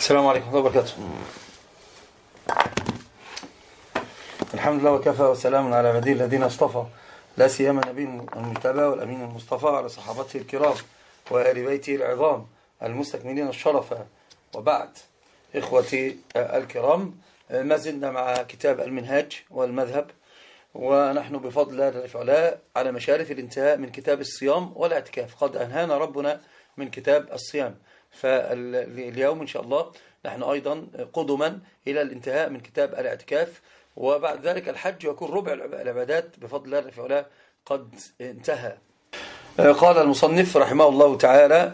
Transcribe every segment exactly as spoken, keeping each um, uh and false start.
السلام عليكم ورحمة الله وبركاته. الحمد لله وكفى وسلام على عباده الذين اصطفى، لا سيما النبي المجتبى والأمين المصطفى على صحابته الكرام وآل بيته العظام المستكملين الشرفة. وبعد، إخوتي الكرام، ما زلنا مع كتاب المنهاج والمذهب، ونحن بفضل الله تعالى على مشارف الانتهاء من كتاب الصيام والاعتكاف. قد أنهانا ربنا من كتاب الصيام، فاليوم إن شاء الله نحن أيضا قدما إلى الانتهاء من كتاب الاعتكاف، وبعد ذلك الحج يكون ربع العبادات بفضل الله تعالى قد انتهى. قال المصنف رحمه الله تعالى: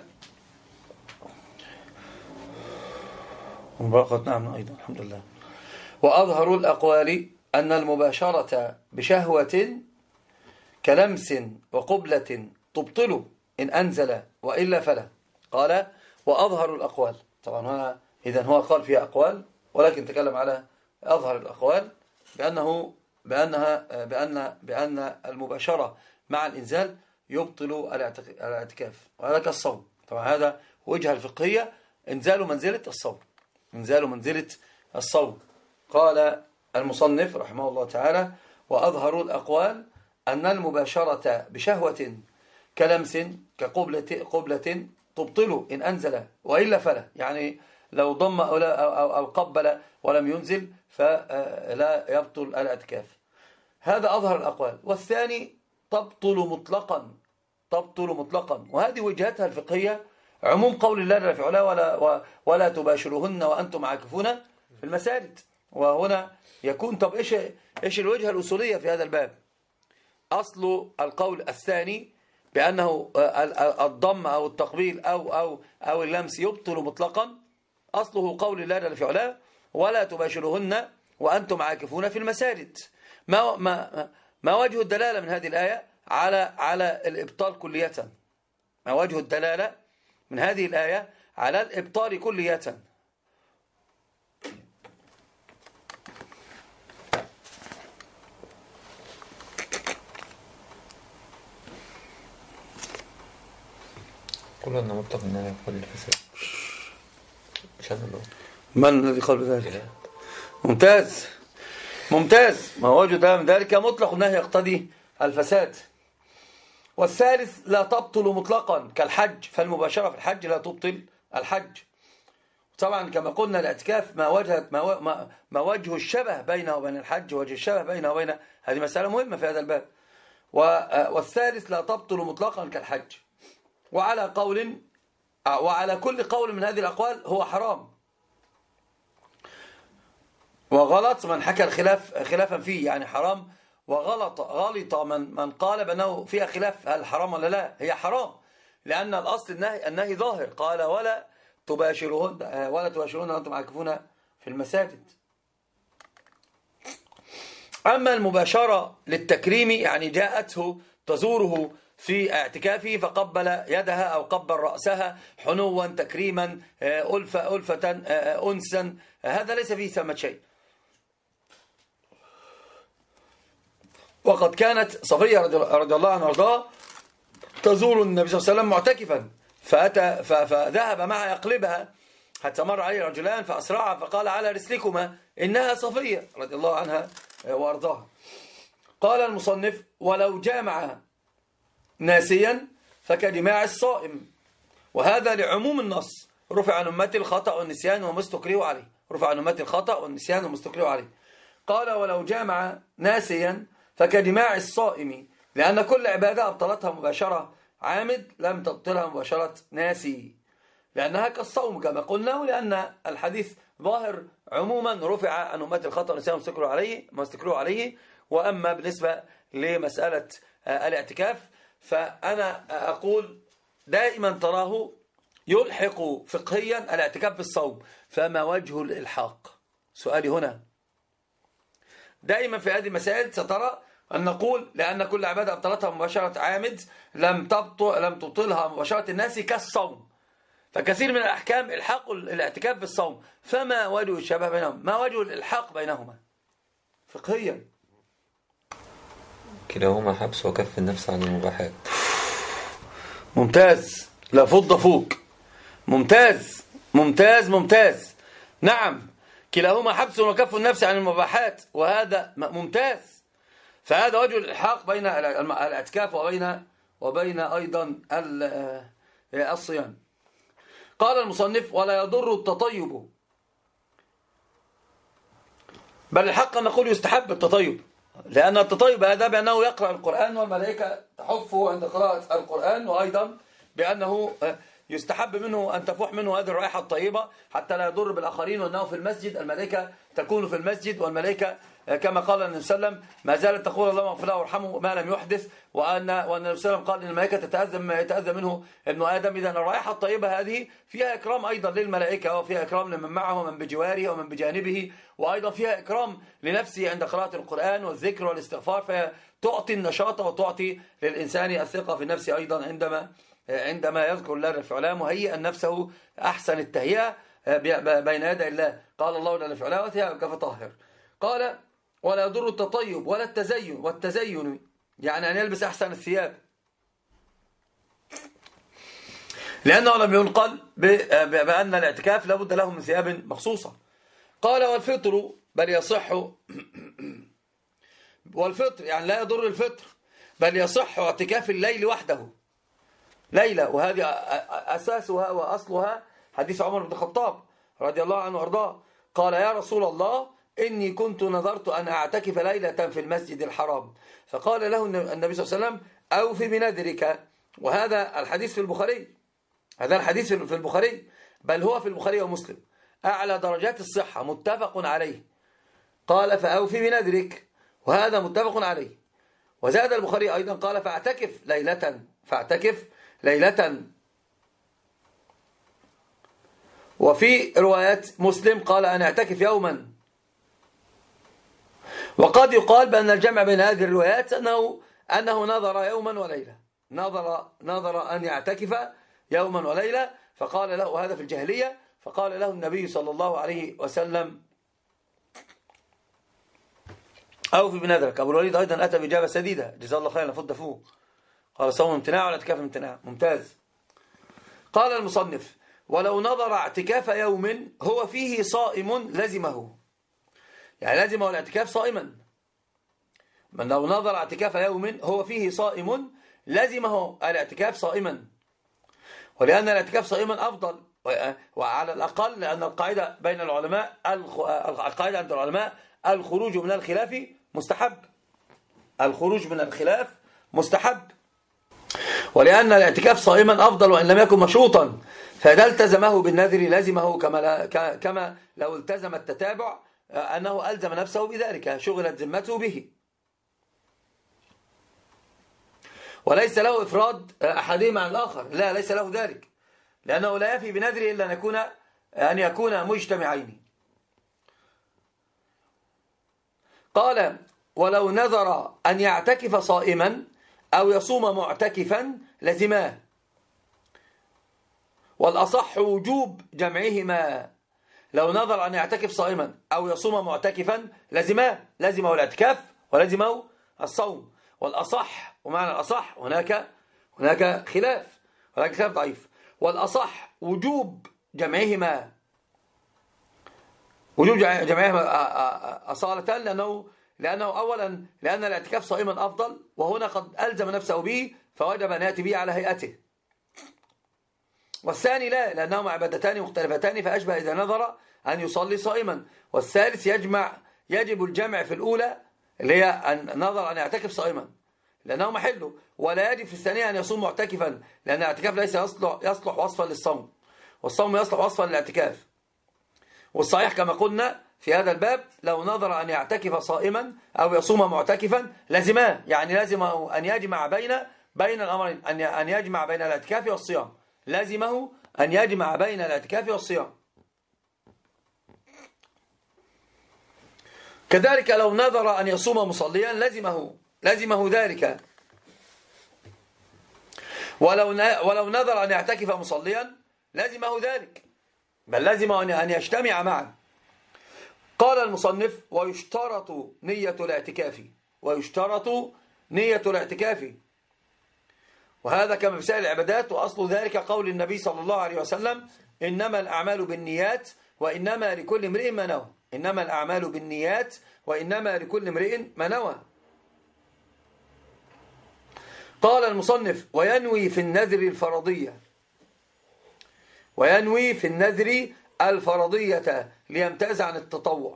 نعم أيضا الحمد لله. وأظهر الأقوال أن المباشرة بشهوة كلمس وقبلة تبطل إن أنزل وإلا فلا. قال: وأظهر الأقوال. طبعا هنا إذن هو قال فيها أقوال، ولكن تكلم على أظهر الأقوال بأنه بأنها بأن بأن المباشرة مع الإنزال يبطل الاعتكاف، وهذا كالصوم. طبعا هذا وجهة الفقهية، إنزال منزلة الصوم، إنزال منزلة الصوم. قال المصنف رحمه الله تعالى: وأظهر الأقوال أن المباشرة بشهوة كلمس كقبلة قبلة تبطل إن أنزل وإلا فلا. يعني لو ضم أو, أو, أو قبل ولم ينزل فلا يبطل الاعتكاف. هذا أظهر الأقوال. والثاني تبطل مطلقا، تبطل مطلقا، وهذه وجهتها الفقهية عموم قول الله جل في علاه: ولا, ولا تباشروهن وأنتم عاكفون في المساجد. وهنا يكون طب إيش, إيش الوجهة الأصولية في هذا الباب؟ أصل القول الثاني بأنه الضم أو التقبيل أو, أو, أو اللمس يبطل مطلقا، أصله قول الله جل في علاه: ولا تباشروهن وأنتم عاكفون في المساجد. ما, ما, ما وجه الدلالة من هذه الآية على, على الإبطال كلية؟ ما وجه الدلالة من هذه الآية على الإبطال كلية؟ قل أن مطلق أنه يقول الفساد. من الذي قال بذلك؟ ممتاز ممتاز. ما وجه من ذلك مطلق أنه يقتضي الفساد. والثالث لا تبطل مطلقا كالحج، فالمباشرة في الحج لا تبطل الحج. طبعا كما قلنا الاعتكاف ما وجه ما, ما وجه الشبه بينه وبين الحج، وجه الشبه بينه وبين، هذه مسألة مهمة في هذا الباب. والثالث لا تبطل مطلقا كالحج. وعلى قول وعلى كل قول من هذه الأقوال هو حرام وغلط من حكى الخلاف خلافا فيه، يعني حرام وغلط غلط من من قال بأنه فيها خلاف هل حرام ولا لا. هي حرام لأن الأصل النهي النهي ظاهر. قال: ولا تباشرون ولا تباشرون وأنتم عاكفون في المساجد. أما المباشرة للتكريم، يعني جاءته تزوره في اعتكافه فقبل يدها أو قبل رأسها حنوا تكريما ألفة ألفة أنسا، هذا ليس فيه ثمة شيء. وقد كانت صفية رضي الله عنها وارضاها تزور النبي صلى الله عليه وسلم معتكفا، فأتى فذهب معها يقلبها حتى مر عليه رجلان فأسرعا فقال: على رسلكما إنها صفية رضي الله عنها وارضاها. قال المصنف: ولو جامع ناسيا فكجماع الصائم، وهذا لعموم النص: رفع عن أمتي الخطأ والنسيان وما استكرهوا عليه، رفع عن أمتي الخطأ والنسيان وما استكرهوا عليه. قال: ولو جامع ناسيا فكجماع الصائم، لأن كل عبادة أبطلتها مباشرة عامد لم تبطلها مباشرة ناسي، لأنها كالصوم كما قلنا، ولأن الحديث ظاهر عموما: رفع عن أمتي الخطأ والنسيان وما استكرهوا عليه ما استكرهوا عليه. وأما بالنسبة لمسألة الاعتكاف فأنا أقول دائما تراه يلحق فقهيا الاعتكاف بالصوم، فما وجه الإلحاق؟ سؤالي هنا دائما في هذه المسائل سترى أن نقول لأن كل عبادة أبطلتها مباشرة عامد لم تبطل لم تبطلها مباشرة الناس كالصوم، فكثير من الأحكام إلحاق الاعتكاف بالصوم، فما وجه الشبه بينهم؟ ما وجه الإلحاق بينهما فقهيا؟ كلاهما حبس وكف النفس عن المباحات. ممتاز، لا فض فوق. ممتاز ممتاز ممتاز. نعم، كلاهما حبس وكف النفس عن المباحات، وهذا ممتاز. فهذا وجه الإلحاق بين الاعتكاف وبين وبين أيضا الصيام. قال المصنف: ولا يضر التطيب، بل الحق نقول يستحب التطيب، لأن التطيب هذا بأنه يقرأ القرآن والملائكة تحفه عند قراءة القرآن، وأيضا بأنه يستحب منه أن تفوح منه هذه الرائحة الطيبة حتى لا يضر بالآخرين، وأنه في المسجد الملائكة تكون في المسجد، والملائكة كما قال النبي صلى الله عليه وسلم ما زالت تقول اللهم اغفر له وارحمه ما لم يحدث، وأن وأن النبي صلى الله عليه وسلم قال إن الملائكة تتأذى مما يتأذى منه ابن آدم. إذا الرائحة الطيبة هذه فيها إكرام أيضا للملائكة، وفيها إكرام لمن معه ومن بجواره ومن بجانبه، وأيضا فيها إكرام لنفسه عند قراءة القرآن والذكر والاستغفار، فتعطي النشاط وتعطي للإنسان الثقة في النفس أيضا عندما عندما يذكر الله في علاه مهيئا نفسه أحسن التهيئة بين يدي الله. قال الله جل في علاه: وثيابك فطهر. قال: ولا يضر التطيب ولا التزين، والتزين يعني أن يلبس أحسن الثياب، لأنه لم ينقل بأن الاعتكاف لابد له من ثياب مخصوصة. قال: والفطر بل يصح والفطر يعني لا يضر الفطر، بل يصح اعتكاف الليل وحده ليلة، وهذه أساسها وأصلها حديث عمر بن الخطاب رضي الله عنه وارضاه. قال: يا رسول الله إني كنت نظرت أن أعتكف ليلة في المسجد الحرام، فقال له النبي صلى الله عليه وسلم: أوفي بنذرك. وهذا الحديث في البخاري، هذا الحديث في البخاري، بل هو في البخاري ومسلم، أعلى درجات الصحة، متفق عليه. قال: فأوفي بنذرك، وهذا متفق عليه. وزاد البخاري أيضا قال: فاعتكف ليلة فاعتكف ليلة. وفي رواية مسلم قال: أن اعتكف يوما. وقد يقال بأن الجمع بين هذه الروايات أنه أنه نظر يوما وليلة، نظر نظر أن يعتكف يوما وليلة، فقال له، وهذا في الجاهلية، فقال له النبي صلى الله عليه وسلم: أوفي بنذرك. أبو الوليد أيضا أتى بإجابة سديدة، جزاه الله خيرا، فد فوق. قال: صوم امتناع ولا اعتكاف امتناع. ممتاز. قال المصنف: ولو نظر اعتكاف يوم هو فيه صائم لزمه، يعني لازمه الاعتكاف صائما. من لو نظر اعتكاف يوم هو فيه صائم لزمه الاعتكاف صائما، ولأن الاعتكاف صائما أفضل، وعلى الأقل لأن القاعدة بين العلماء القاعدة عند العلماء الخروج من الخلاف مستحب، الخروج من الخلاف مستحب، ولأن الاعتكاف صائما أفضل وإن لم يكن مشروطا، فإذا التزمه بالنذر لازمه كما كما لو التزم التتابع أنه ألزم نفسه بذلك، شغلت ذمته به، وليس له إفراد أحدهما عن الآخر، لا ليس له ذلك، لأنه لا يفي بنذره إلا أن يكون أن يكون مجتمعين. قال: ولو نذر أن يعتكف صائما أو يصوم معتكفا لزماه، والأصح وجوب جمعهما. لو نظر أن يعتكف صائما أو يصوم معتكفا لزماه، لزمه الاعتكاف ولزمه الصوم. والأصح، ومعنى الأصح هناك هناك خلاف، هناك خلاف ضعيف. والأصح وجوب جمعهما، وجوب جمعهما أصالة، لأنه لأنه أولا لأن الاعتكاف صائما أفضل، وهنا قد ألزم نفسه به فوجب أن يأتي به على هيئته. والثاني لا، لأنهما عبادتان مختلفتان، فأشبه إذا نظر أن يصلي صائما. والثالث يجمع، يجب الجمع في الأولى اللي هي أن نظر أن يعتكف صائما لأنه محله، ولا يجب في الثانية أن يصوم معتكفا، لأن الاعتكاف ليس يصلح, يصلح وصفا للصوم، والصوم يصلح وصفا للاعتكاف. والصحيح كما قلنا في هذا الباب لو نظر أن يعتكف صائما أو يصوم معتكفا لازماه، يعني لازمه أن يجمع بين بين الأمرين، أن يجمع بين الاعتكاف والصيام، لازمه أن يجمع بين الاعتكاف والصيام. كذلك لو نذر أن يصوم مصليا لازمه لازمه ذلك. ولو ولو نذر أن يعتكف مصليا لازمه ذلك، بل لازمه أن يجتمع معا. قال المصنف: ويشترط نية الاعتكاف، ويشترط نية الاعتكاف، وهذا كما في سائر العبادات، وأصل ذلك قول النبي صلى الله عليه وسلم: إنما الأعمال بالنيات وإنما لكل امرئ ما نوى. إنما الأعمال بالنيات وإنما لكل امرئ ما نوى. قال المصنف: وينوي في النذر الفرضية وينوي في النذر الفرضية ليمتاز عن التطوع.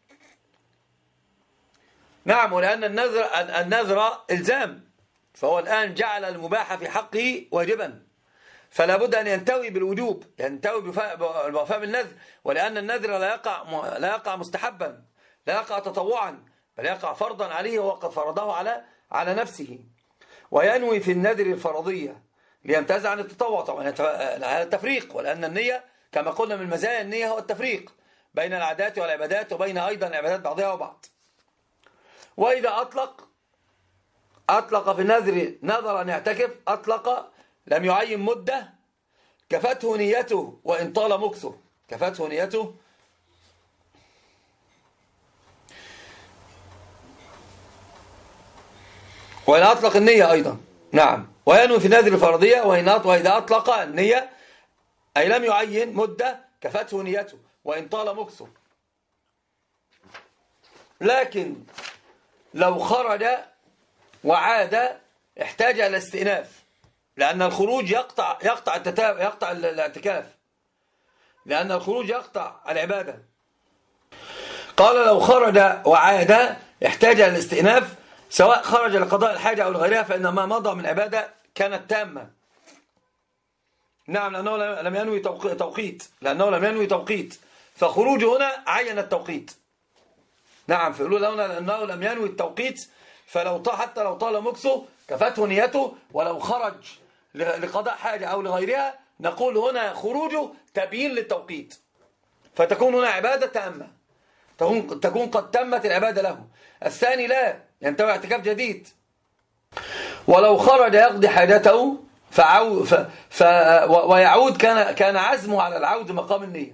نعم، ولأن النذر النذر إلزام، فهو الآن جعل المباح في حقه واجبا، فلا بد أن ينتوي بالوجوب، ينتوي بالوفاء بالنذر. ولأن النذر لا يقع لا يقع مستحبا، لا يقع تطوعا، بل يقع فرضا عليه وقد فرضه على على نفسه. وينوي في النذر الفرضية ليمتاز عن التطوع. طبعا هذا التفريق، ولأن النية كما قلنا من مزايا النية هو التفريق بين العادات والعبادات، وبين أيضا العبادات بعضها وبعض. وإذا أطلق أطلق في النذر نذر أن يعتكف، أطلق لم يعين مدة، كفته نيته وإن طال مكثه. كفته نيته وإن أطلق النية أيضا. نعم، وينوي في النذر الفرضية وإذا أطلق النية أي لم يعين مدة، كفته نيته وإن طال مكثه. لكن لو خرج وعاد احتاج إلى استئناف، لأن الخروج يقطع يقطع التتابع يقطع الاعتكاف، لأن الخروج يقطع العبادة. قال: لو خرج وعاد احتاج إلى الاستئناف، سواء خرج لقضاء الحاجة أو لغيرها، فإن ما مضى من عبادة كانت تامة. نعم، لأنه لم ينوي توقيت لأنه لم ينوي توقيت فخروج هنا عين التوقيت. نعم، فيقولون لأنه لم ينوي التوقيت، فلو طال حتى لو طال مكثه كفته نيته. ولو خرج لقضاء حاجة أو لغيرها، نقول هنا خروجه تبيين للتوقيت، فتكون هنا عبادة تامة، تكون تكون قد تمت العبادة له. الثاني لا، ينتوي اعتكاف جديد. ولو خرج يقضي حاجته فعو ف ف ويعود، كان كان عزمه على العود مقام النية.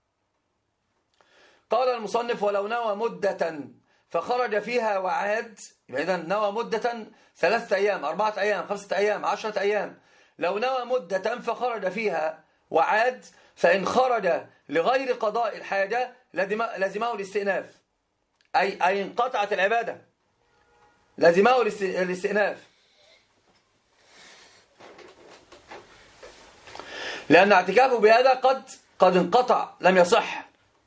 قال المصنف: ولو نوى مدة فخرج فيها وعاد، إذا نوى مدة ثلاثة أيام، أربعة أيام، خمسة أيام، عشرة أيام. لو نوى مدة فخرج فيها وعاد، فإن خرج لغير قضاء الحاجة لزمه الاستئناف، أي أي انقطعت العبادة، لزمه الاستئناف، لأن اعتكافه بهذا قد قد انقطع، لم يصح.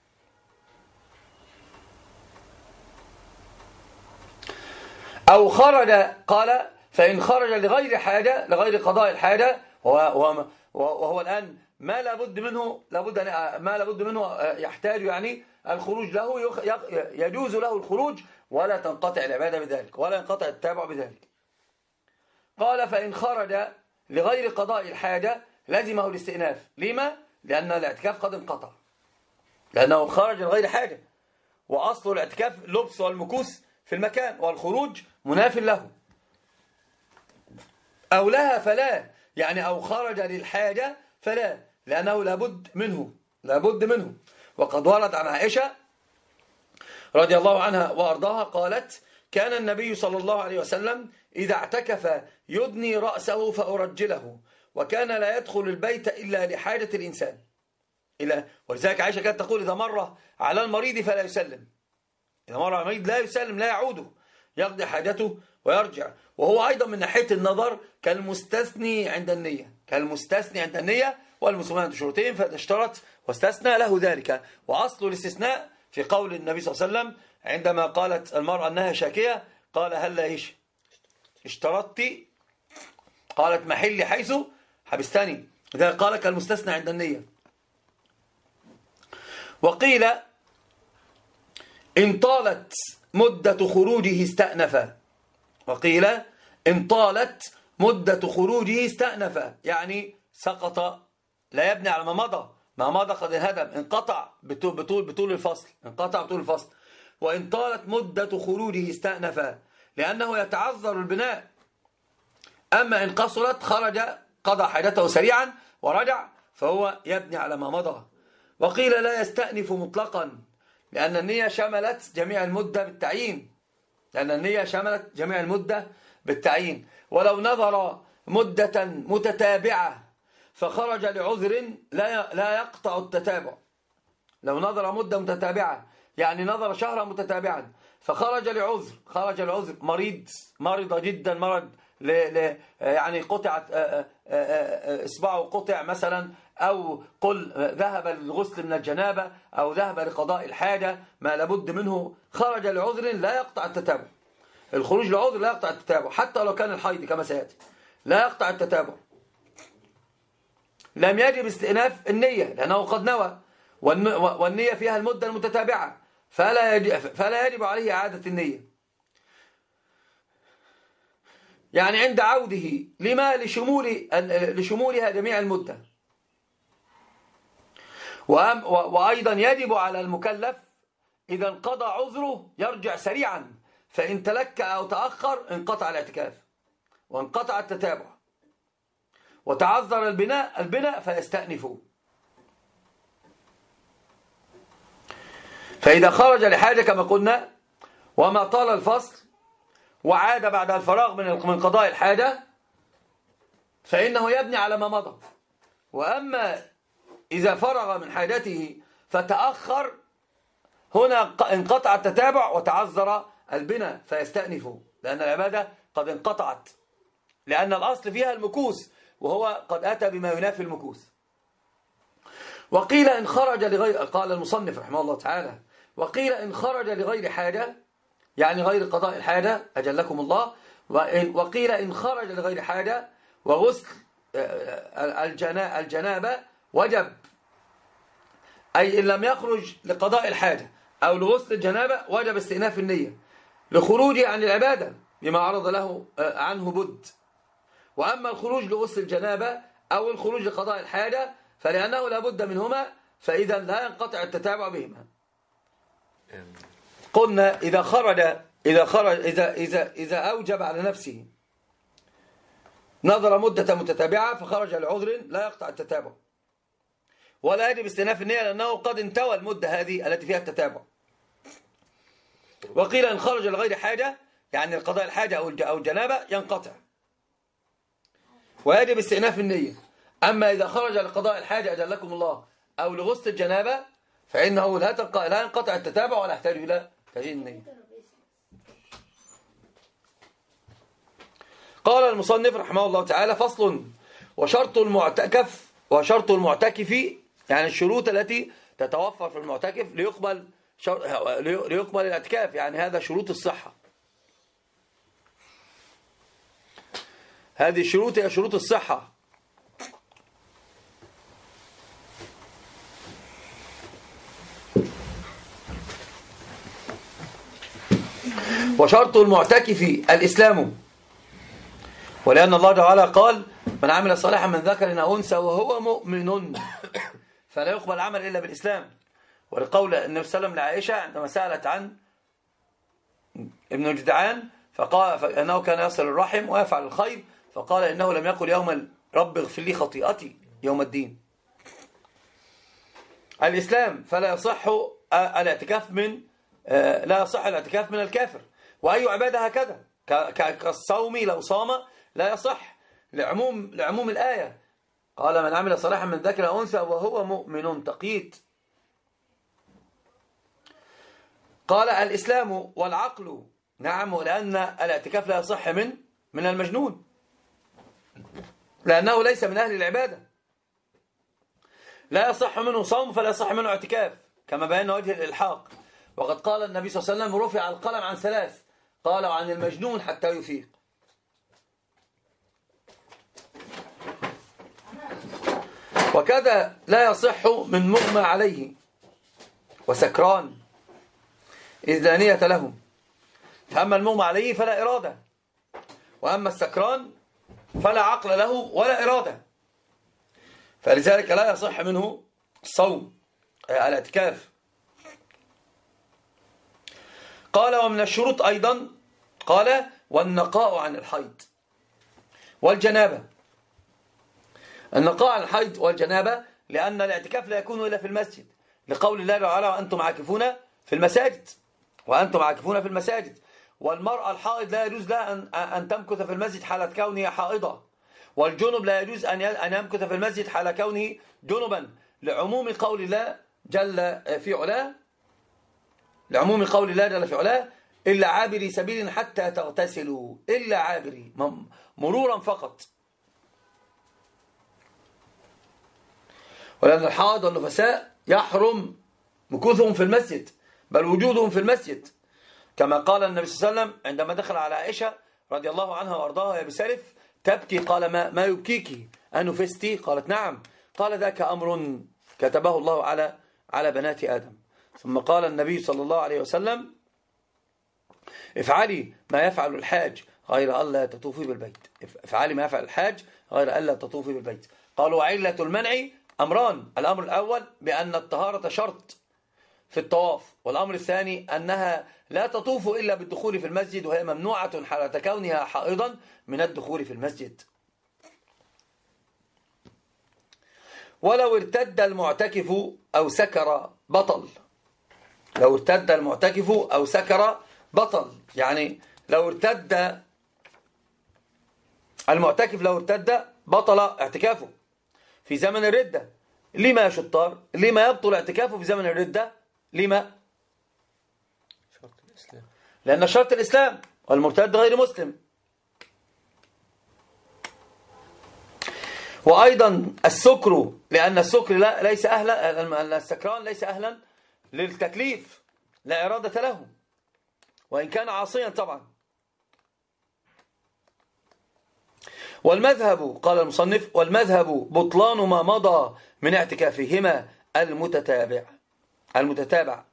أو خرج، قال: فإن خرج لغير حاجة، لغير قضاء الحاجة، وهو, وهو الآن ما لابد منه لابد ما لابد منه يحتاج يعني الخروج له، يجوز له الخروج ولا تنقطع العبادة بذلك، ولا ينقطع التابع بذلك. قال: فإن خرج لغير قضاء الحاجة لزمه الاستئناف. لما؟ لأن الاعتكاف قد انقطع، لأنه خرج لغير حاجة، وأصل الاعتكاف لبس والمكوث في المكان، والخروج مناف له. أو لها فلا، يعني أو خرج للحاجة فلا، لأنه لابد منه لابد منه وقد ورد عن عائشة رضي الله عنها وأرضاها قالت: كان النبي صلى الله عليه وسلم إذا اعتكف يدني رأسه فأرجله، وكان لا يدخل البيت إلا لحاجة الإنسان. إلى ولذلك عائشة كانت تقول: إذا مر على المريض فلا يسلم، إذا مر على المريض لا يسلم، لا يعوده، يقضي حاجته ويرجع. وهو أيضا من ناحية النظر كالمستثني عند النية، كالمستثني عند النية، والمسلمون عند شروطين، فاشترط واستثنى له ذلك. وأصل الاستثناء في قول النبي صلى الله عليه وسلم عندما قالت المرأة أنها شاكية، قال: هلا إيش اشترطتي؟ قالت: محلي حيث حبستني. لذلك قال كالمستثنى عند النية. وقيل: إن طالت مدة خروجه استأنف. وقيل: إن طالت مدة خروجه استأنف، يعني سقط، لا يبني على ما مضى، ما مضى قد انهدم، انقطع بطول, بطول, بطول الفصل، انقطع بطول الفصل. وإن طالت مدة خروجه استأنف، لأنه يتعذر البناء. أما إن قصرت خرج قضى حاجته سريعا ورجع، فهو يبني على ما مضى. وقيل: لا يستأنف مطلقا، لأن النية شملت جميع المدة بالتعيين، لأن النية شملت جميع المدة بالتعيين. ولو نظر مدة متتابعة فخرج لعذر لا لا يقطع التتابع، لو نظر مدة متتابعة، يعني نظر شهرا متتابعا فخرج لعذر، خرج لعذر مريض، مرض جدا، مرض ل ل يعني قطعت اصبعه قطع مثلا، او قل ذهب للغسل من الجنابة، او ذهب لقضاء الحاجة ما لابد منه، خرج لعذر لا يقطع التتابع. الخروج لعذر لا يقطع التتابع حتى لو كان الحيض كما سيأتي، لا يقطع التتابع. لم يجب استئناف النية لأنه قد نوى، والنية فيها المدة المتتابعة، فلا يجب, فلا يجب عليه إعادة النية. يعني عند عوده لما لشمول لشمولها جميع المدة. وأيضا يجب على المكلف إذا انقضى عذره يرجع سريعا، فإن تلكأ أو تأخر انقطع الاعتكاف وانقطع التتابع، وتعذر البناء البناء فيستأنف. فإذا خرج لحاجة كما قلنا وما طال الفصل وعاد بعد الفراغ من من قضاء الحاجة فإنه يبني على ما مضى. وأما إذا فرغ من حاجته فتأخر هنا انقطع التتابع وتعذر البناء فيستأنف، لأن العبادة قد انقطعت، لأن الأصل فيها المكوس وهو قد أتى بما ينافي المكوس. وقيل إن خرج لغير، قال المصنف رحمه الله تعالى، وقيل إن خرج لغير حاجة يعني غير قضاء الحاجة أجلكم الله، وقيل إن خرج لغير حاجة وغسل الجنابة وجب، أي إن لم يخرج لقضاء الحاجة أو لغسل الجنابة وجب استئناف النية لخروجه عن العبادة بما عرض له عنه بد. وأما الخروج لغسل الجنابة أو الخروج لقضاء الحاجة فلأنه لا بد منهما، فإذا لا ينقطع التتابع بهما. قلنا إذا خرج إذا خرج إذا إذا إذا أوجب على نفسه نظر مدة متتابعة فخرج لعذر لا يقطع التتابع ولا يجب استئناف النية لأنه قد انتوى المدة هذه التي فيها التتابع. وقيل إن خرج لغير حاجة يعني القضاء الحاجة أو الجنابة ينقطع ويجب استئناف النية. أما إذا خرج لقضاء الحاجة أجلكم الله أو لغسل الجنابة فإنه لا لا ينقطع التتابع ولا يحتاج إلى تجديد النية. قال المصنف رحمه الله تعالى: فصل. وشرط المعتكف وشرط المعتكف يعني الشروط التي تتوفر في المعتكف ليقبل ليقبل الاعتكاف، يعني هذا شروط الصحة. هذه الشروط هي شروط الصحة. وشرط المعتكف الإسلام، ولأن الله تعالى قال: من عمل صالحا من ذكر أو أنثى وهو مؤمن فلا يقبل عمل إلا بالإسلام. ولقول النبي صلى الله عليه وسلم لعائشة عندما سألت عن ابن جدعان فقال فإنه كان يصل الرحم ويفعل الخير، فقال إنه لم يقل يوم رب اغفر لي خطيئتي يوم الدين. الإسلام فلا يصح الاعتكاف من لا يصح الاعتكاف من الكافر. وأي عبادة هكذا كالصوم لو صام لا يصح لعموم لعموم الآية. قال: من عمل صالحا من ذكر أو أنثى وهو مؤمن تقييد. قال: الإسلام والعقل. نعم، لأن الاعتكاف لا يصح من من المجنون لأنه ليس من أهل العبادة. لا يصح منه صوم فلا يصح منه اعتكاف كما بينا وجه الإلحاق. وقد قال النبي صلى الله عليه وسلم: رفع القلم عن ثلاث، قال: وعن المجنون حتى يفيق. وكذا لا يصح من مغمى عليه وسكران إذ لا نية لهم. فأما المغمى عليه فلا إرادة، وأما السكران فلا عقل له ولا إرادة، فلذلك لا يصح منه الصوم الاعتكاف. قال: ومن الشروط أيضا قال: والنقاء عن الحيض والجنابة. النقاء عن الحيض والجنابة لأن الاعتكاف لا يكون إلا في المسجد، لقول الله تعالى: وأنتم عاكفون في المساجد وأنتم عاكفون في المساجد. والمرأة الحائض لا يجوز لها أن أن تمكث في المسجد حالة كونها حائضة، والجنب لا يجوز أن أن يمكث في المسجد حال كونه جنبا، لعموم قول الله جل في علاه، لعموم قول الله جل في علاه: إلا عابري سبيل حتى تغتسلوا، إلا عابري، مرورا فقط. ولأن الحائض والنفساء يحرم مكوثهم في المسجد، بل وجودهم في المسجد، كما قال النبي صلى الله عليه وسلم عندما دخل على عائشة رضي الله عنها وارضاها: يا بسالف تبكي؟ قال: ما, ما يبكيك؟ أنفستي؟ قالت: نعم. قال: ذاك أمر كتبه الله على على بنات آدم. ثم قال النبي صلى الله عليه وسلم: افعلي ما يفعل الحاج غير ألا تطوفي بالبيت، افعلي ما يفعل الحاج غير ألا تطوفي بالبيت. قالوا: وعلة المنع أمران: الأمر الأول بأن الطهارة شرط في الطواف، والأمر الثاني أنها لا تطوف إلا بالدخول في المسجد، وهي ممنوعة حالة كونها حائضا من الدخول في المسجد. ولو ارتد المعتكف أو سكر بطل. لو ارتد المعتكف أو سكر بطل، يعني لو ارتد المعتكف لو ارتد بطل اعتكافه في زمن الردة. لما يا شطار؟ لما يبطل اعتكافه في زمن الردة؟ لما؟ شرط الإسلام. لأن شرط الإسلام، والمرتد غير مسلم. وأيضا السكر، لأن السكر لا ليس أهلا، السكران ليس أهلا للتكليف، لا إرادة له، وإن كان عاصيا طبعا. والمذهب، قال المصنف: والمذهب بطلان ما مضى من اعتكافهما المتتابع المتتابع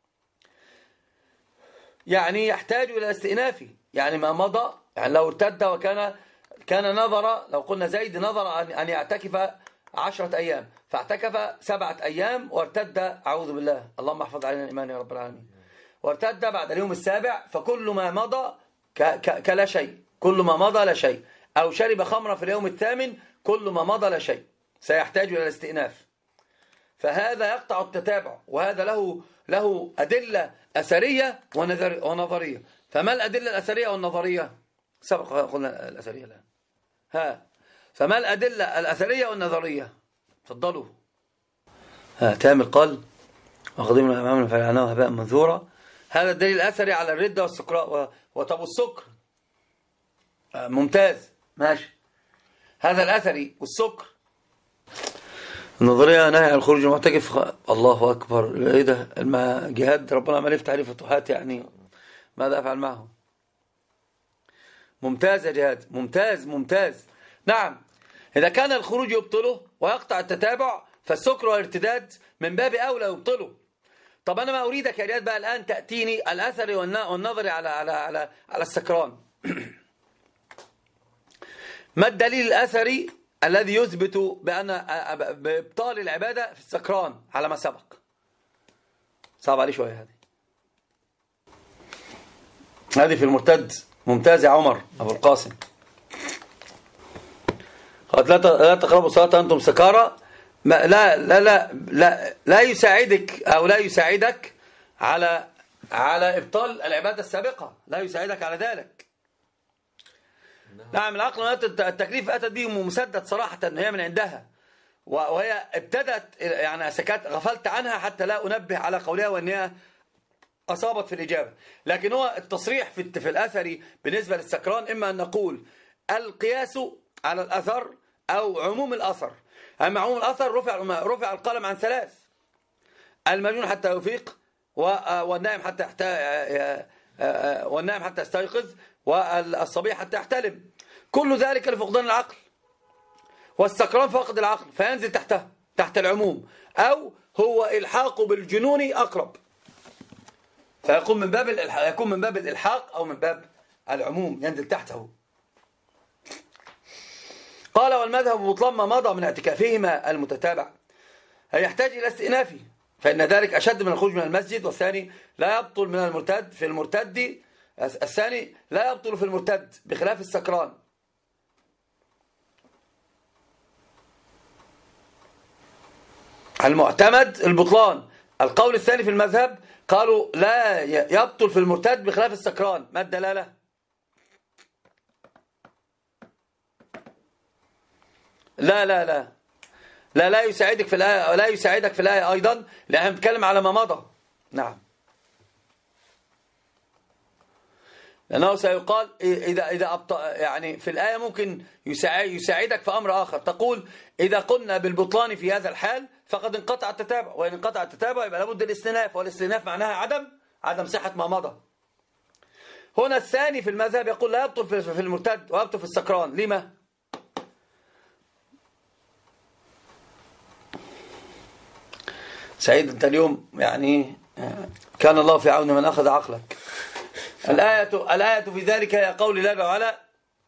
يعني يحتاج إلى استئناف، يعني ما مضى، يعني لو ارتد وكان كان نظر، لو قلنا زيد نظر أن يعتكف عشرة أيام، فاعتكف سبعة أيام وارتد، أعوذ بالله، اللهم احفظ علينا الإيمان يا رب العالمين، وارتد بعد اليوم السابع، فكل ما مضى كلا شيء، كل ما مضى لا شيء. أو شرب خمرا في اليوم الثامن، كل ما مضى لا شيء، سيحتاج إلى الاستئناف. فهذا يقطع التتابع، وهذا له له أدلة أثرية ونظرية. فما الأدلة الأثرية والنظرية؟ سبق قلنا الأثرية الآن. ها فما الأدلة الأثرية والنظرية؟ تفضلوا. ها تامر قال: وقدمنا أمامنا فجعلناه هباء منثورا. هذا الدليل الأثري على الردة والسكراء وطب السكر. ممتاز، ماشي. هذا الأثري والسكر. النظرية نهي عن الخروج المعتكف. الله أكبر، إيه ده؟ جهاد ربنا ما يفتح عليه فتوحات، يعني ماذا أفعل معه؟ ممتاز يا جهاد، ممتاز ممتاز. نعم، إذا كان الخروج يبطله ويقطع التتابع، فالسكر والارتداد من باب أولى يبطله. طب أنا ما أريدك يا جهاد بقى الآن تأتيني الأثري والنظري على على على على السكران. ما الدليل الأثري الذي يثبت بأن بإبطال العبادة في السكران على ما سبق؟ صعب عليه شوية هذه. هذه في المرتد. ممتاز يا عمر أبو القاسم. قالت لا تقربوا الصلاة أنتم سكارى. لا لا لا لا لا يساعدك أو لا يساعدك على على إبطال العبادة السابقة، لا يساعدك على ذلك. نعم، العقل التكليف أتت به مسدد صراحة، هي من عندها، وهي ابتدت يعني سكت، غفلت عنها حتى لا أنبه على قولها وأنها أصابت في الإجابة. لكن هو التصريح في في الأثري بالنسبة للسكران، إما أن نقول القياس على الأثر أو عموم الأثر. أما عموم الأثر رفع رفع القلم عن ثلاث: المجنون حتى يفيق، والنائم حتى والنائم حتى يستيقظ، والصبي حتى يحتلم. كل ذلك لفقدان العقل، والسكران فاقد العقل، فينزل تحته تحت العموم، أو هو إلحاق بالجنون أقرب، فيكون من باب يكون من باب الإلحاق أو من باب العموم، ينزل تحته. قال: والمذهب بطلان ما مضى من اعتكافهما المتتابع، يحتاج إلى استئنافه، فإن ذلك أشد من الخروج من المسجد. والثاني لا يبطل من المرتد في المرتد الثاني لا يبطل في المرتد بخلاف السكران. المعتمد البطلان. القول الثاني في المذهب قالوا لا يبطل في المرتد بخلاف السكران. ما الدلالة؟ لا لا لا لا لا يساعدك في الآية، لا يساعدك في الآية أيضا، لأننا بنتكلم على ما مضى. نعم، لأنه سيقال إذا إذا أبط... يعني في الآية ممكن يساعدك في أمر آخر، تقول إذا قلنا بالبطلان في هذا الحال فقد انقطع التتابع، وإن انقطع التتابع يبقى لابد الاستئناف، والاستئناف معناها عدم عدم صحة ما مضى. هنا الثاني في المذهب يقول لا يبطل في المرتد ويبطل في السكران. لما؟ سعيد أنت اليوم يعني كان الله في عون من أخذ عقلك. الآية الآية في ذلك هي قول الله تعالى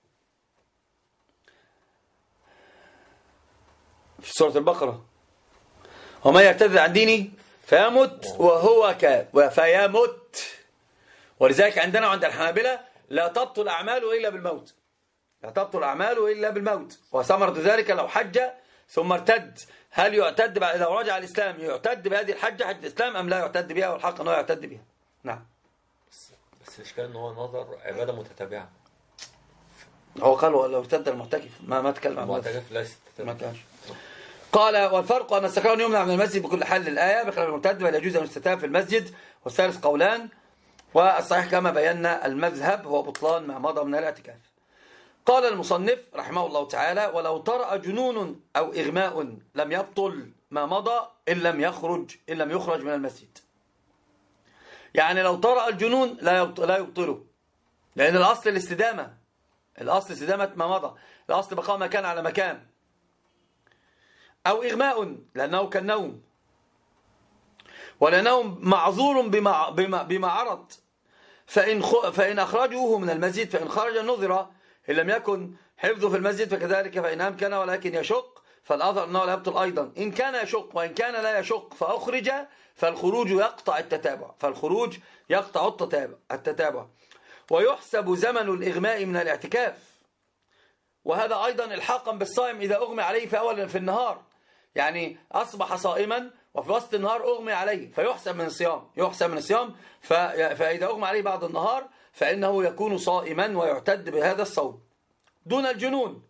في سورة البقرة: ومن يرتد عن ديني فيمت وهو كافر فيمت. ولذلك عندنا وعند الحنابلة لا تبطل أعماله إلا بالموت، لا تبطل أعماله إلا بالموت. وثمرة ذلك لو حج ثم ارتد، هل يعتد بعد لو رجع الإسلام يعتد بهذه الحجة حجة الإسلام أم لا يعتد بها؟ والحق أنه يعتد بها. نعم. بس بس الإشكال أنه هو نظر عبادة متتابعة. هو قال لو ارتد المعتكف ما ما تكلم عن المعتكف ليس ما كانش. قال والفرق أن السكران يمنع من المسجد بكل حال الآية بخلاف المرتد، بل يجوز أن يستتاب في المسجد. والثالث قولان، والصحيح كما بينا المذهب هو بطلان ما مضى من الاعتكاف. قال المصنف رحمه الله تعالى: ولو طرأ جنون أو إغماء لم يبطل ما مضى إن لم يخرج إن لم يخرج من المسجد. يعني لو طرأ الجنون لا لا يبطله، لأن الأصل الاستدامة، الأصل استدامة ما مضى، الأصل بقاء مكان على مكان. أو إغماء لأنه كالنوم، ولأنه معذور بما, بما, بما عرض، فإن, فإن أخرجوه من المسجد فإن خرج نظر، إن لم يكن حفظه في المسجد فكذلك فإن أمكن ولكن يشق فالأظهر أنه لا يبطل أيضا. إن كان يشق وإن كان لا يشق فأخرج فالخروج يقطع التتابع، فالخروج يقطع التتابع, التتابع ويحسب زمن الإغماء من الاعتكاف. وهذا أيضا الحاقا بالصائم إذا أغمي عليه في أول في النهار، يعني أصبح صائما وفي وسط النهار أغمي عليه فيحسب من الصيام، يحسب من الصيام. فإذا أغمي عليه بعد النهار فإنه يكون صائما ويعتد بهذا الصوم دون الجنون.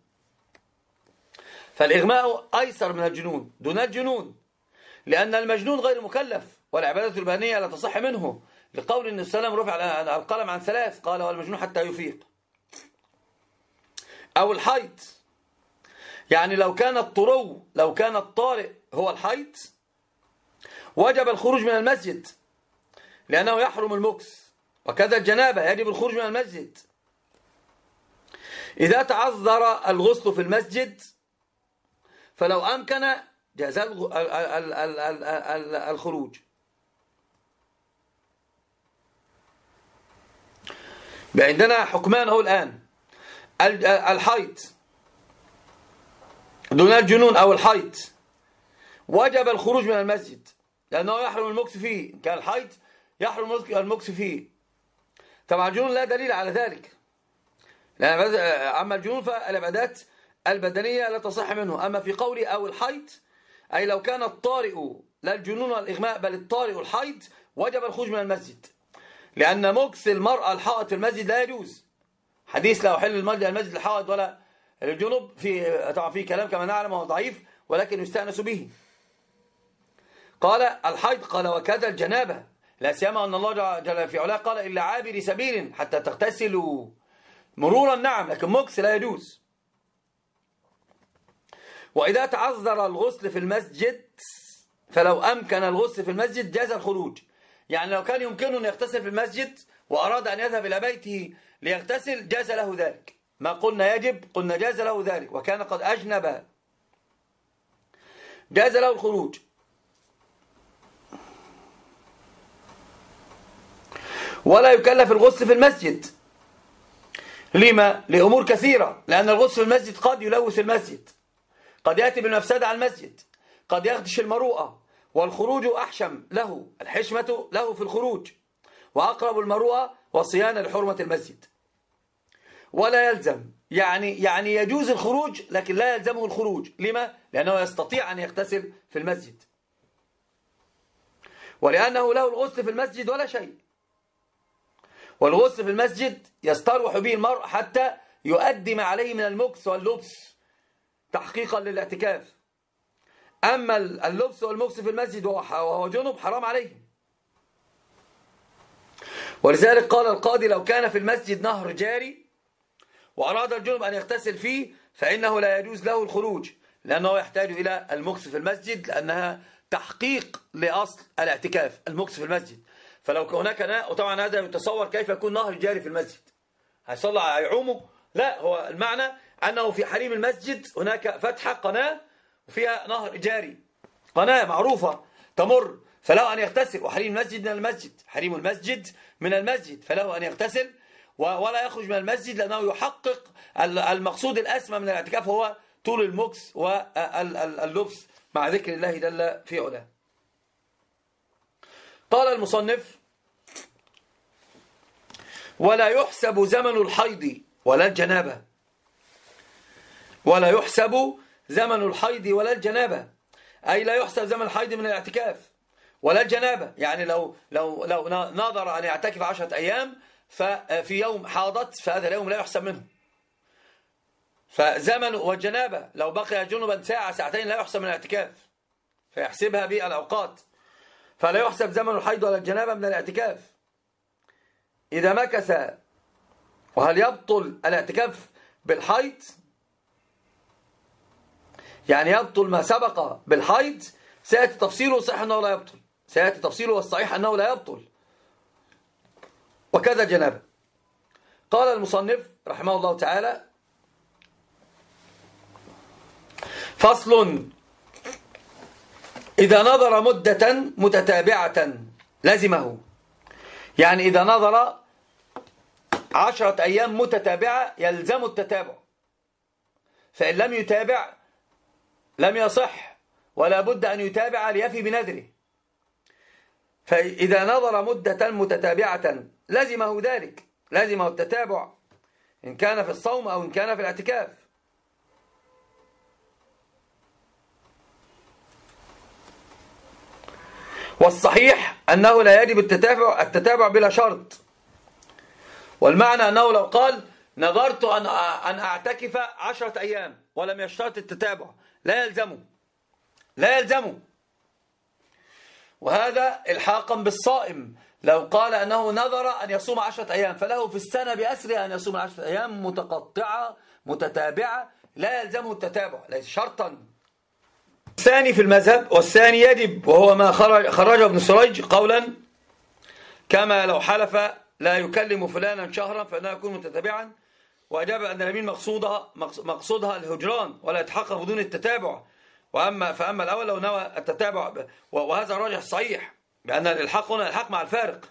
فالإغماء أيسر من الجنون دون الجنون، لأن المجنون غير مكلف والعبادة البدنية لا تصح منه، لقول النبي صلى الله عليه وسلم رفع القلم عن ثلاث، قال والمجنون حتى يفيق. أو الحيض، يعني لو كان الطرو لو كان الطارئ هو الحيض وجب الخروج من المسجد لأنه يحرم المكس، وكذا الجنابة يجب الخروج من المسجد. إذا تعذر الغسل في المسجد فلو أمكن جاز الخروج. عندنا حكمان اهو الآن: الحيض دون الجنون أو الحيض وجب الخروج من المسجد لأنه يحرم المكس فيه، كان الحيض يحرم المكس فيه. طبعا الجنون لا دليل على ذلك، أما الجنون فالعبادات البدنية لا تصح منه. أما في قولي أو الحيض أي لو كان الطارئ لا الجنون والإغماء بل الطارئ الحيض وجب الخروج من المسجد، لأن مكس المرأة الحائض في المسجد لا يجوز. حديث لا يحل المسجد الحائض ولا الجنوب، في طبعا في كلام كما نعلم هو ضعيف ولكن يستأنس به. قال الحيض، قال وكذا الجنابة، لا سيما أن الله جل في علاه قال إلا عابر سبيل حتى تغتسلوا مرورا. نعم، لكن مكس لا يجوز. وإذا تعذر الغسل في المسجد فلو أمكن الغسل في المسجد جاز الخروج، يعني لو كان يمكنه أن يغتسل في المسجد وأراد أن يذهب إلى بيته ليغتسل جاز له ذلك، ما قلنا يجب، قلنا جاز له ذلك، وكان قد أجنب جاز له الخروج. ولا يكلف الغسل في المسجد. لما؟ لأمور كثيرة، لأن الغسل في المسجد قد يلوث المسجد، قد يأتي بالمفسدة على المسجد، قد يخدش المروءة، والخروج أحشم له، الحشمة له في الخروج، وأقرب المروءة وصيانة لحرمة المسجد. ولا يلزم، يعني يعني يجوز الخروج لكن لا يلزمه الخروج. لما؟ لأنه يستطيع أن يغتسل في المسجد، ولأنه له الغسل في المسجد ولا شيء. والغسل في المسجد يستروح به المرء حتى يؤدي ما عليه من المكس واللبس تحقيقا للاعتكاف. أما اللبس والمكث في المسجد وهو جنب حرام عليه. ولذلك قال القاضي لو كان في المسجد نهر جاري وأراد الجنب أن يغتسل فيه فإنه لا يجوز له الخروج، لأنه يحتاج إلى المكث في المسجد، لأنها تحقيق لأصل الاعتكاف المكث في المسجد. فلو هناك ناء، وطبعا هذا يتصور كيف يكون نهر جاري في المسجد، هيصلى هيعومه؟ لا، هو المعنى أنه في حريم المسجد هناك فتحة قناة وفيها نهر جاري، قناة معروفة تمر، فله أن يغتسل. وحريم المسجد من المسجد، حريم المسجد من المسجد، فله أن يغتسل ولا يخرج من المسجد، لأنه يحقق المقصود الأسمى من الاعتكاف هو طول المكث واللبس مع ذكر الله جل في علاه. قال المصنف: ولا يحسب زمن الحيض ولا الجنابة. ولا يحسب زمن الحيض ولا الجنابة، أي لا يحسب زمن الحيض من الاعتكاف ولا الجنابة. يعني لو لو لو نظر أن يعتكف عشرة أيام ففي يوم حاضت فهذا اليوم لا يحسب منه. فزمن والجنابة لو بقي جنبا ساعة ساعتين لا يحسب من الاعتكاف، فيحسبها بالأوقات. فلا يحسب زمن الحيض ولا الجنابة من الاعتكاف إذا مكث. وهل يبطل الاعتكاف بالحيض؟ يعني يبطل ما سبق بالحيض، سيأتي تفصيله، صحيح أنه لا يبطل، سيأتي تفصيله والصحيح أنه لا يبطل، وكذا جنابه. قال المصنف رحمه الله تعالى: فصل: إذا نظر مدة متتابعة لزمه. يعني إذا نظر عشرة أيام متتابعة يلزم التتابع، فإن لم يتابع لم يصح، ولا بد أن يتابع ليفي بنذره. فإذا نظر مدة متتابعة لزمه ذلك، لزمه التتابع إن كان في الصوم أو إن كان في الاعتكاف. والصحيح أنه لا يجب التتابع التتابع بلا شرط. والمعنى أنه لو قال نظرت أن أن أعتكف عشرة أيام ولم يشترط التتابع لا يلزمه، لا يلزمه. وهذا الحاقا بالصائم، لو قال أنه نظر أن يصوم عشرة أيام فله في السنة بأسرها أن يصوم عشرة أيام متقطعة متتابعة لا يلزمه التتابع، ليس شرطا. الثاني في المذهب، والثاني يجب، وهو ما خرج خرجه ابن سريج قولا: كما لو حلف لا يكلم فلانا شهرا فإنه يكون متتابعا. وأجاب أن اليمين مقصودها مقصودها الهجران ولا يتحقق بدون التتابع. وأما فأما الأول لو نوى التتابع، وهذا الراجح الصحيح، بأن الإلحاق هنا الحق مع الفارق،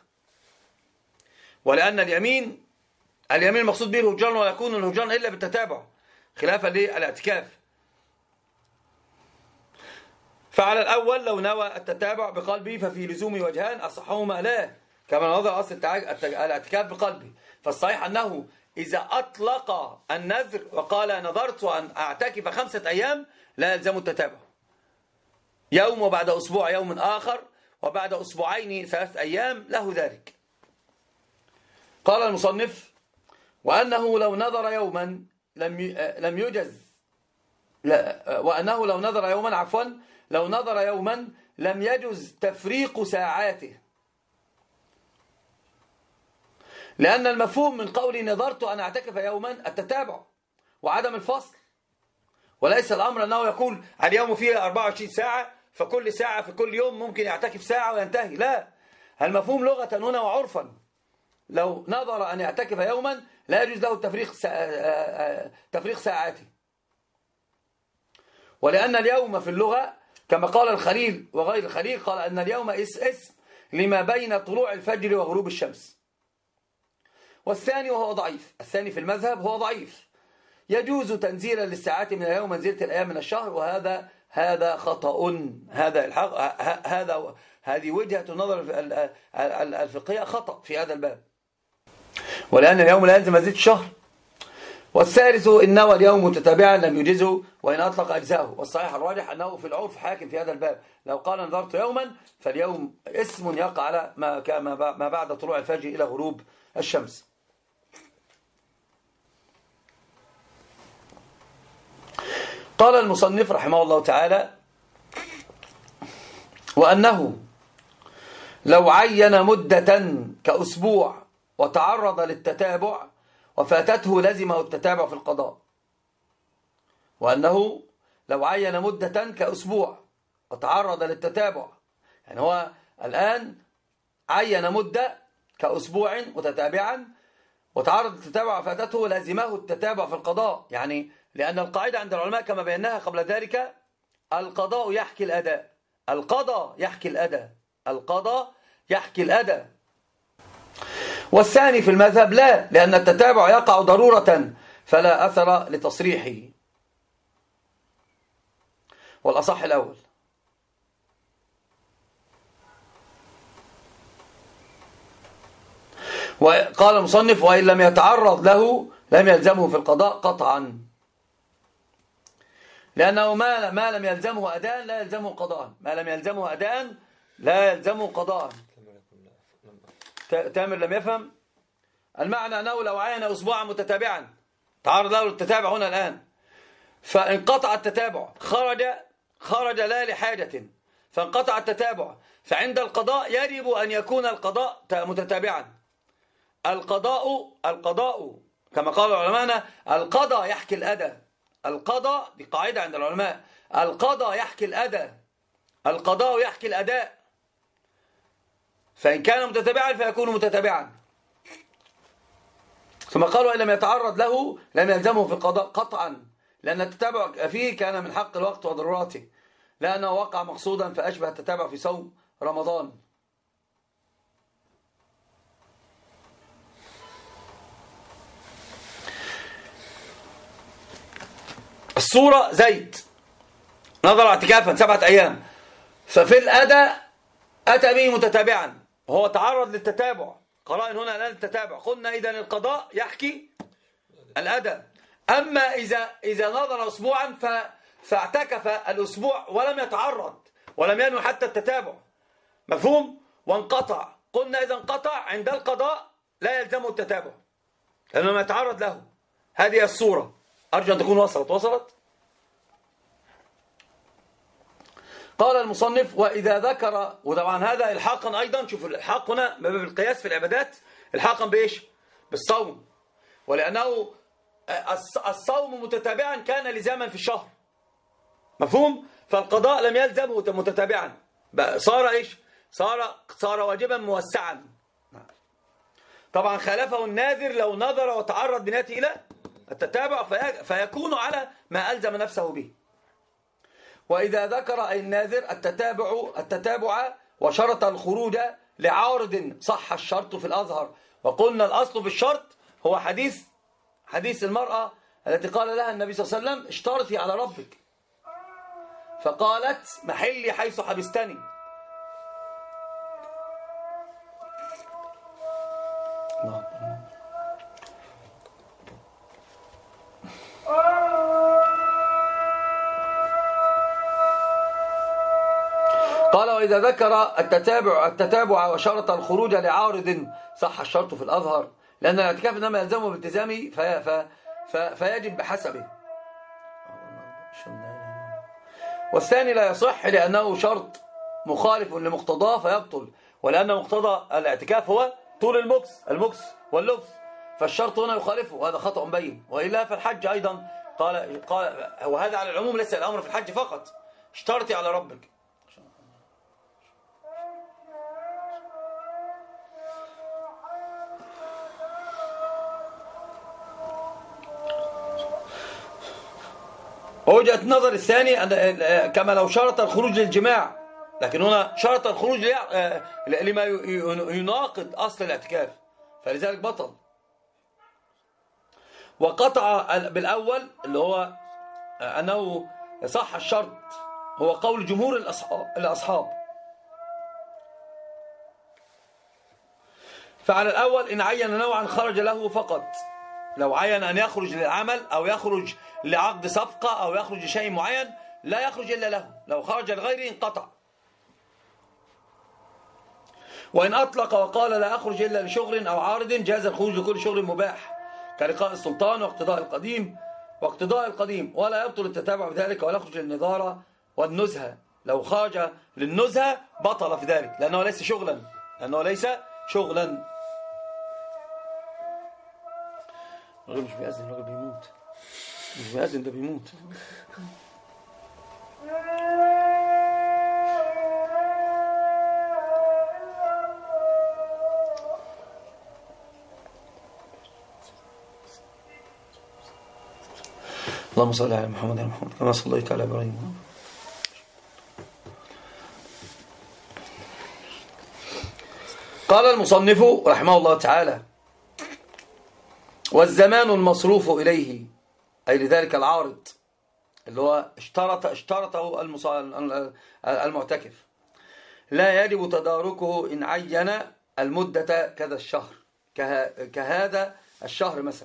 ولأن اليمين اليمين المقصود به الهجران ولا يكون الهجران إلا بالتتابع خلافا للاعتكاف. فعلى الأول لو نوى التتابع بقلبه ففي لزوم وجهان أصحهما لا، كما نظر أصل الاعتكاف بقلبه. فالصحيح أنه إذا أطلق النذر وقال نذرت أن أعتكف خمسة أيام لا يلزم التتابع، يوم وبعد أسبوع يوم آخر وبعد أسبوعين ثلاث أيام له ذلك. قال المصنف: وأنه لو نذر يوما لم لم يجز لا وأنه لو نذر يوما عفوا لو نذر يوما لم يجز تفريق ساعاته، لأن المفهوم من قولي نذرت أن أعتكف يوما التتابع وعدم الفصل، وليس الأمر أنه يقول اليوم فيه أربعة وعشرين ساعة فكل ساعة في كل يوم ممكن يعتكف ساعة وينتهي. لا، المفهوم لغة هنا وعرفا لو نظر أن يعتكف يوما لا يجوز له تفريق تفريق ساعاته. ولأن اليوم في اللغة كما قال الخليل وغير الخليل، قال أن اليوم اسم لما بين طلوع الفجر وغروب الشمس. والثاني وهو ضعيف، الثاني في المذهب هو ضعيف، يجوز تنزيلا للساعات من اليوم منزلة الأيام من الشهر، وهذا هذا خطأ. هذا الحق هذا هذه وجهة النظر الفقهية خطأ في هذا الباب، ولأن اليوم لا يلزم منزلة الشهر. والثالث إن نوى اليوم متتابعا لم يجزه وإن أطلق أجزاءه. والصحيح الراجح أنه في العرف حاكم في هذا الباب، لو قال نظرت يوما فاليوم اسم يقع على ما ما بعد طلوع الفجر إلى غروب الشمس. قال المصنف رحمه الله تعالى: وأنه لو عين مدة كأسبوع وتعرض للتتابع وفاتته لزمه التتابع في القضاء. وأنه لو عين مدة كأسبوع وتعرض للتتابع، يعني هو الآن عين مدة كأسبوع متتابعا وتعرض للتتابع وفاتته لزمه التتابع في القضاء، يعني لأن القاعدة عند العلماء كما بيناها قبل ذلك القضاء يحكي الأداء، القضاء يحكي الأداء، القضاء يحكي الأداء. والثاني في المذهب لا، لأن التتابع يقع ضرورة فلا أثر لتصريحه. والأصح الأول. وقال المصنف وإن لم يتعرض له لم يلزمه في القضاء قطعا، لأنه ما ما لم يلزمه أداء لا يلزمه قضاء، ما لم يلزمه أداء لا يلزمه قضاء. تامر لم يفهم المعنى، أنه لو عين أسبوعا متتابعا تعرض له التتابع هنا الآن فانقطع التتابع، خرج خرج لا لحاجة فانقطع التتابع، فعند القضاء يجب أن يكون القضاء متتابعا. القضاء القضاء كما قال علماءنا القضاء يحكي الأداء، القضاء دي قاعدة عند العلماء، القضاء يحكي الأداء، القضاء يحكي الأداء، فإن كان متتابعا فيكون متتابعا. ثم قالوا إن لم يتعرض له لم يلزمه في القضاء قطعا، لأن التتابع فيه كان من حق الوقت وضروراته، لأنه وقع مقصودا فأشبه التتابع في صوم رمضان. الصورة زيد نظر اعتكافا سبعة أيام، ففي الأداء أتى به متتابعا وهو تعرض للتتابع، قرائن هنا الآن التتابع، قلنا إذن القضاء يحكي الأداء. أما إذا إذا نظر أسبوعا فاعتكف الأسبوع ولم يتعرض ولم ينوي حتى التتابع، مفهوم؟ وانقطع، قلنا إذا انقطع عند القضاء لا يلزمه التتابع لأنه ما يتعرض له. هذه الصورة، أرجو أن تكون وصلت وصلت قال المصنف وإذا ذكر، وطبعا هذا الحاقا أيضا، شوفوا الحاق هنا بالقياس في العبادات الحاقا بإيش؟ بالصوم، ولأنه الصوم متتابعا كان لزاما في الشهر، مفهوم؟ فالقضاء لم يلزمه متتابعا، صار إيش؟ صار صار واجبا موسعا. طبعا خالفه الناذر لو نظر وتعرض بنيته إلى التتابع فيكون على ما ألزم نفسه به. وإذا ذكر أي الناذر التتابع التتابع وشرط الخروج لعارض صح الشرط في الأظهر، وقلنا الأصل في الشرط هو حديث حديث المرأة التي قال لها النبي صلى الله عليه وسلم اشترطي على ربك، فقالت محلي حيث حبستني. قال وإذا ذكر التتابع التتابع وشرط الخروج لعارض صح الشرط في الأظهر، لأن الاعتكاف إنما يلزمه بالتزامه في في في فيجب بحسبه. والثاني لا يصح لأنه شرط مخالف لمقتضاه فيبطل، ولأن مقتضى الاعتكاف هو طول المكس المكس واللبس، فالشرط هنا يخالفه وهذا خطأ بين. وإلا فالحج أيضا قال قال وهذا على العموم، ليس الأمر في الحج فقط، اشترطي على ربك. وجهة النظر الثاني كما لو شرط الخروج للجماع، لكن هنا شرط الخروج لما يناقض أصل الاعتكاف فلذلك بطل. وقطع بالأول اللي هو أنه صح الشرط هو قول جمهور الأصحاب، فعلى الأول إن عين نوعا خرج له فقط، لو عين أن يخرج للعمل أو يخرج لعقد صفقة أو يخرج لشيء معين لا يخرج إلا له، لو خرج لغيره انقطع. وإن أطلق وقال لا أخرج إلا لشغل أو عارض جاز الخروج لكل شغل مباح كلقاء السلطان واقتضاء القديم واقتضاء القديم، ولا يبطل التتابع بذلك ولا يخرج للنظارة والنزهة لو خرج للنزهة بطل في ذلك، لأنه ليس شغلا لأنه ليس شغلا. الراجل مش بيأذن، الراجل بيموت، مش بيأذن، ده بيموت. اللهم صل على محمد وعلى محمد كما صليت على إبراهيم. قال المصنف رحمه الله تعالى: والزمان المصروف إليه، أي لذلك العارض اللي هو اشترط اشترطه المعتكف، لا يجب تداركه إن عين المدة كذا الشهر، كهذا الشهر مثلا.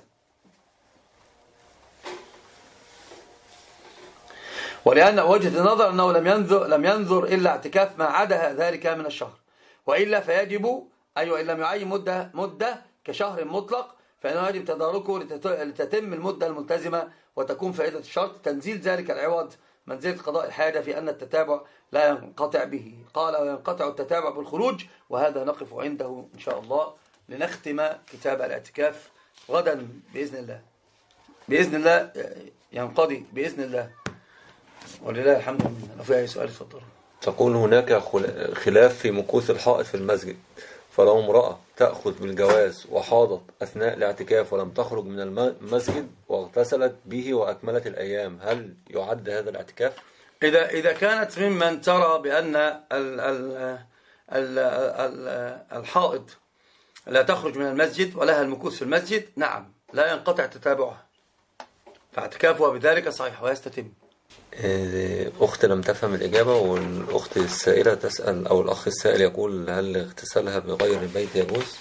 ولأن وجهة النظر أنه لم ينظر لم ينظر إلا اعتكاف ما عدا ذلك من الشهر، وإلا فيجب أيوة إن لم يعين مدة مدة كشهر مطلق فإنه يجب تداركه لتتم المدة الملتزمة وتكون فائدة الشرط تنزيل ذلك العوض منزلة قضاء الحاجة في أن التتابع لا ينقطع به. قال: وينقطع التتابع بالخروج، وهذا نقف عنده إن شاء الله لنختم كتاب الاعتكاف غدا بإذن الله. بإذن الله ينقضي بإذن الله، ولله الحمد لله. لو في أي سؤال اتفضلوا. تقول هناك خلاف في مكوث الحائط في المسجد، فلو امرأة تأخذ بالجواز وحاضت أثناء الاعتكاف ولم تخرج من المسجد واغتسلت به وأكملت الأيام، هل يعد هذا الاعتكاف؟ إذا إذا كانت ممن ترى بأن ال ال ال ال الحائض لا تخرج من المسجد ولها المكوث في المسجد، نعم لا ينقطع تتابعها، فاعتكافها بذلك صحيح ويستتم. أخت لم تفهم الإجابة، والأخت السائلة تسأل، أو الأخ السائل يقول: هل اغتسالها بغير البيت يجوز؟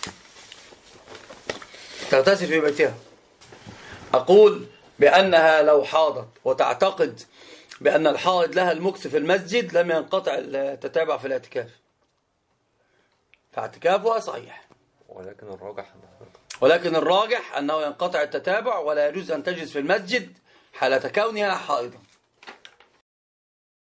تغتسل في بيتها. أقول بأنها لو حاضت وتعتقد بأن الحائض لها المكث في المسجد لم ينقطع التتابع في الاعتكاف، فاعتكافها صحيح. ولكن الراجح ولكن الراجح أنه ينقطع التتابع ولا يجوز أن تجلس في المسجد حالة كونها حائضا.